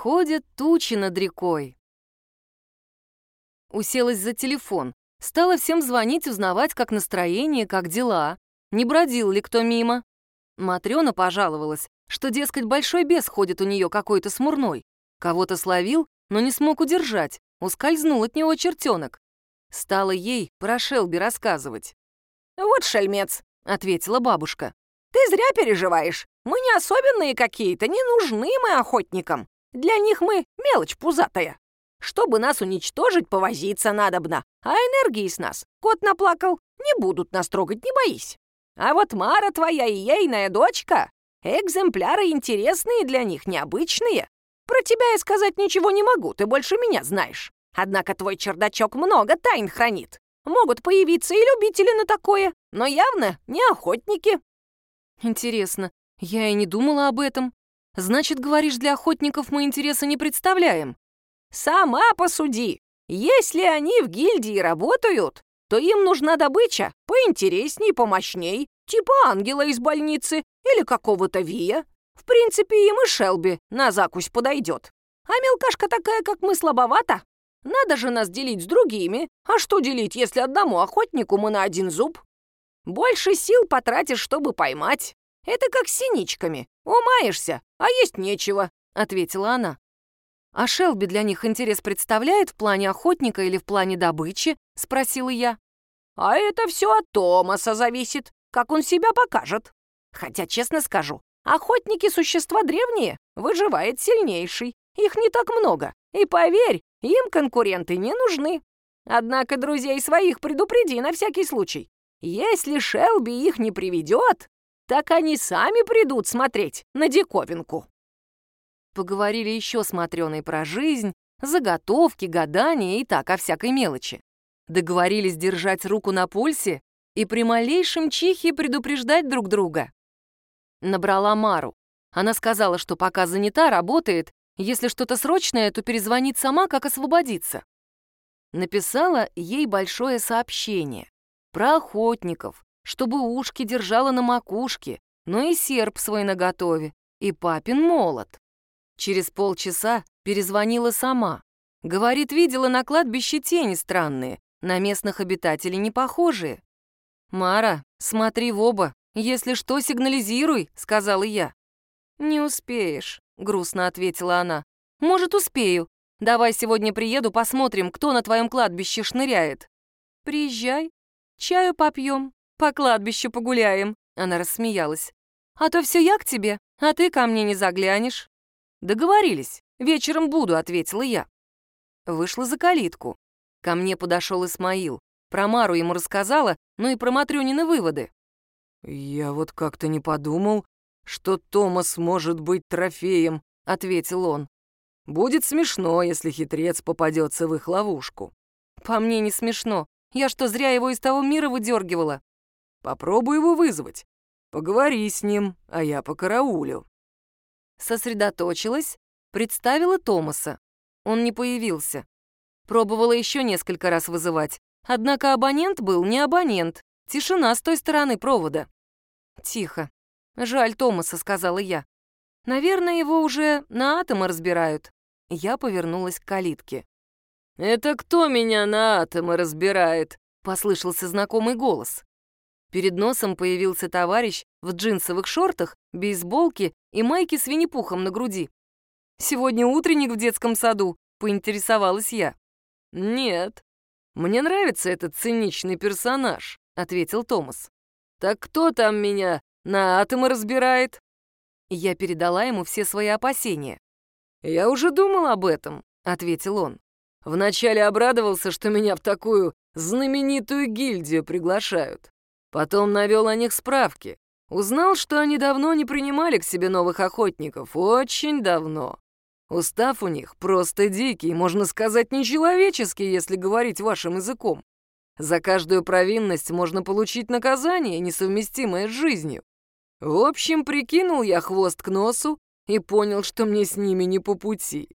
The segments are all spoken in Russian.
Сходят тучи над рекой. Уселась за телефон. Стала всем звонить, узнавать, как настроение, как дела. Не бродил ли кто мимо. Матрёна пожаловалась, что, дескать, большой бес ходит у нее какой-то смурной. Кого-то словил, но не смог удержать. Ускользнул от него чертенок. Стала ей про Шелби рассказывать. «Вот шельмец», — ответила бабушка. «ты зря переживаешь. Мы не особенные какие-то, не нужны мы охотникам. Для них мы мелочь пузатая. Чтобы нас уничтожить, повозиться надобно, а энергии с нас кот наплакал. Не будут нас трогать, не боись. А вот Мара твоя и ейная дочка — экземпляры интересные для них, необычные. Про тебя я сказать ничего не могу, ты больше меня знаешь. Однако твой чердачок много тайн хранит. Могут появиться и любители на такое, но явно не охотники». Интересно, я и не думала об этом. Значит, говоришь, для охотников мы интереса не представляем? «Сама посуди. Если они в гильдии работают, то им нужна добыча поинтересней, помощней, типа ангела из больницы или какого-то Вия. В принципе, им и Шелби на закусь подойдет. А мелкашка такая, как мы, слабовата. Надо же нас делить с другими. А что делить, если одному охотнику мы на один зуб? Больше сил потратишь, чтобы поймать. Это как с синичками. Умаешься, а есть нечего», — ответила она. «А Шелби для них интерес представляет в плане охотника или в плане добычи?» — спросила я. «А это все от Томаса зависит, как он себя покажет. Хотя, честно скажу, охотники — существа древние, выживает сильнейший. Их не так много, и поверь, им конкуренты не нужны. Однако друзей своих предупреди на всякий случай. Если Шелби их не приведет, так они сами придут смотреть на диковинку». Поговорили еще с Матрёной про жизнь, заготовки, гадания и так о всякой мелочи. Договорились держать руку на пульсе и при малейшем чихе предупреждать друг друга. Набрала Мару. Она сказала, что пока занята, работает, если что-то срочное, то перезвонит сама, как освободиться. Написала ей большое сообщение про охотников, чтобы ушки держала на макушке, но и серп свой наготове, и папин молот. Через полчаса перезвонила сама. Говорит, видела на кладбище тени странные, на местных обитателей не похожие. «Мара, смотри в оба, если что, сигнализируй», — сказала я. «Не успеешь», — грустно ответила она. «Может, успею. Давай сегодня приеду, посмотрим, кто на твоем кладбище шныряет». «Приезжай, чаю попьем, по кладбищу погуляем», — она рассмеялась. «А то все я к тебе, а ты ко мне не заглянешь». «Договорились. Вечером буду», — ответила я. Вышла за калитку. Ко мне подошел Исмаил. Про Мару ему рассказала, ну и про Матрёнины выводы. «Я вот как-то не подумал, что Томас может быть трофеем», — ответил он. «Будет смешно, если хитрец попадется в их ловушку». «По мне не смешно. Я что, зря его из того мира выдергивала?» «Попробуй его вызвать. Поговори с ним, а я покараулю». Сосредоточилась, представила Томаса. Он не появился. Пробовала еще несколько раз вызывать, однако абонент был не абонент. Тишина с той стороны провода. «Тихо. Жаль Томаса», — сказала я. «Наверное, его уже на атомы разбирают». Я повернулась к калитке. «Это кто меня на атомы разбирает?» — послышался знакомый голос. Перед носом появился товарищ в джинсовых шортах, бейсболке и майке с Винни-Пухом на груди. «Сегодня утренник в детском саду», — поинтересовалась я. «Нет, мне нравится этот циничный персонаж», — ответил Томас. «Так кто там меня на атомы разбирает?» Я передала ему все свои опасения. «Я уже думал об этом», — ответил он. «Вначале обрадовался, что меня в такую знаменитую гильдию приглашают. Потом навел о них справки. Узнал, что они давно не принимали к себе новых охотников. Очень давно. Устав у них просто дикий, можно сказать, нечеловеческий, если говорить вашим языком. За каждую провинность можно получить наказание, несовместимое с жизнью. В общем, прикинул я хвост к носу и понял, что мне с ними не по пути.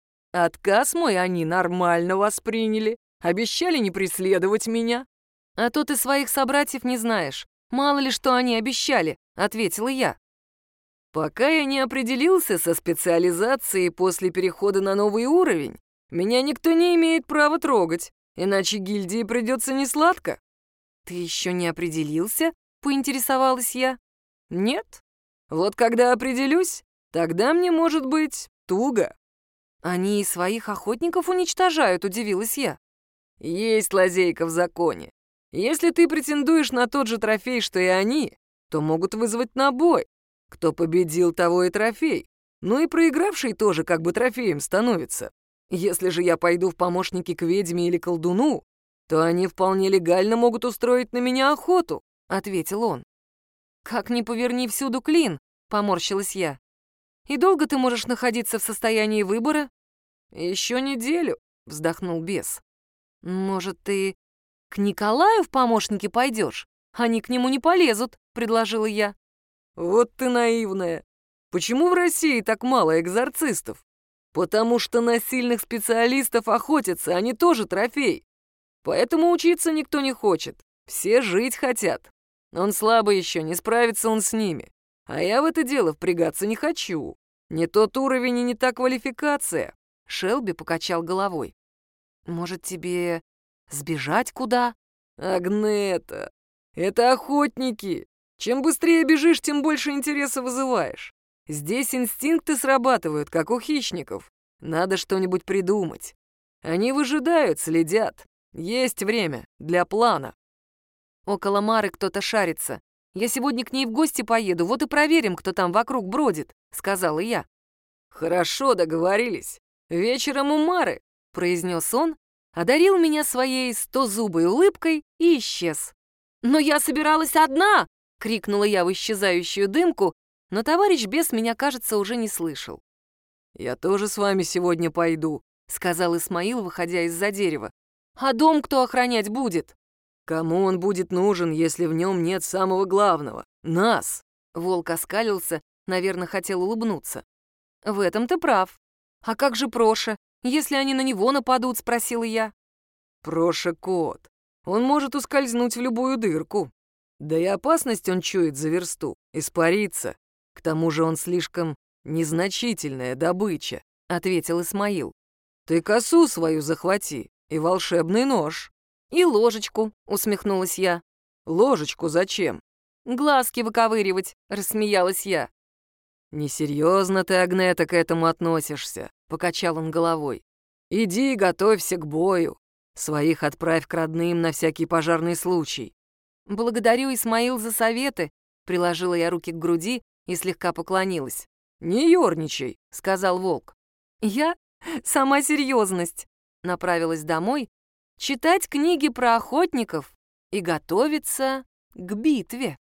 Отказ мой они нормально восприняли, обещали не преследовать меня. «А то ты своих собратьев не знаешь. Мало ли, что они обещали», — ответила я. Пока я не определился со специализацией после перехода на новый уровень, меня никто не имеет права трогать, иначе гильдии придется несладко». «Ты еще не определился?» — поинтересовалась я. «Нет. Вот когда определюсь, тогда мне может быть туго». «Они и своих охотников уничтожают», — удивилась я. «Есть лазейка в законе. Если ты претендуешь на тот же трофей, что и они, то могут вызвать на бой. Кто победил, того и трофей. Ну и проигравший тоже как бы трофеем становится. Если же я пойду в помощники к ведьме или колдуну, то они вполне легально могут устроить на меня охоту», — ответил он. «Как ни поверни, всюду клин», — поморщилась я. «И долго ты можешь находиться в состоянии выбора?» «Еще неделю», — вздохнул бес. «Может, ты к Николаю в помощники пойдешь? Они к нему не полезут», — предложила я. «Вот ты наивная. Почему в России так мало экзорцистов? Потому что на сильных специалистов охотятся, они тоже трофей. Поэтому учиться никто не хочет. Все жить хотят. Он слабый еще, не справится он с ними. А я в это дело впрягаться не хочу. Не тот уровень и не та квалификация». Шелби покачал головой. «Может, тебе сбежать куда?» «Агнета, это охотники. Чем быстрее бежишь, тем больше интереса вызываешь. Здесь инстинкты срабатывают, как у хищников. Надо что-нибудь придумать. Они выжидают, следят. Есть время для плана». «Около Мары кто-то шарится. Я сегодня к ней в гости поеду, вот и проверим, кто там вокруг бродит», — сказала я. «Хорошо, договорились. Вечером у Мары», — произнес он, одарил меня своей 100-зубой улыбкой и исчез. «Но я собиралась одна!» — крикнула я в исчезающую дымку, но товарищ бес меня, кажется, уже не слышал. «Я тоже с вами сегодня пойду», — сказал Исмаил, выходя из-за дерева. «А дом кто охранять будет?» «Кому он будет нужен, если в нем нет самого главного? Нас!» Волк оскалился, наверное, хотел улыбнуться. «В этом ты прав. А как же Проша, если они на него нападут?» — спросила я. «Проша кот. Он может ускользнуть в любую дырку. Да и опасность он чует за версту, испарится. К тому же он слишком незначительная добыча», — ответил Исмаил. «Ты косу свою захвати и волшебный нож». «И ложечку», — усмехнулась я. «Ложечку зачем?» «Глазки выковыривать», — рассмеялась я. «Несерьезно ты, Агнета, к этому относишься», — покачал он головой. «Иди, готовься к бою. Своих отправь к родным на всякий пожарный случай». «Благодарю, Исмаил, за советы», — приложила я руки к груди и слегка поклонилась. «Не ерничай», — сказал волк. «Я сама серьезность», — направилась домой читать книги про охотников и готовиться к битве.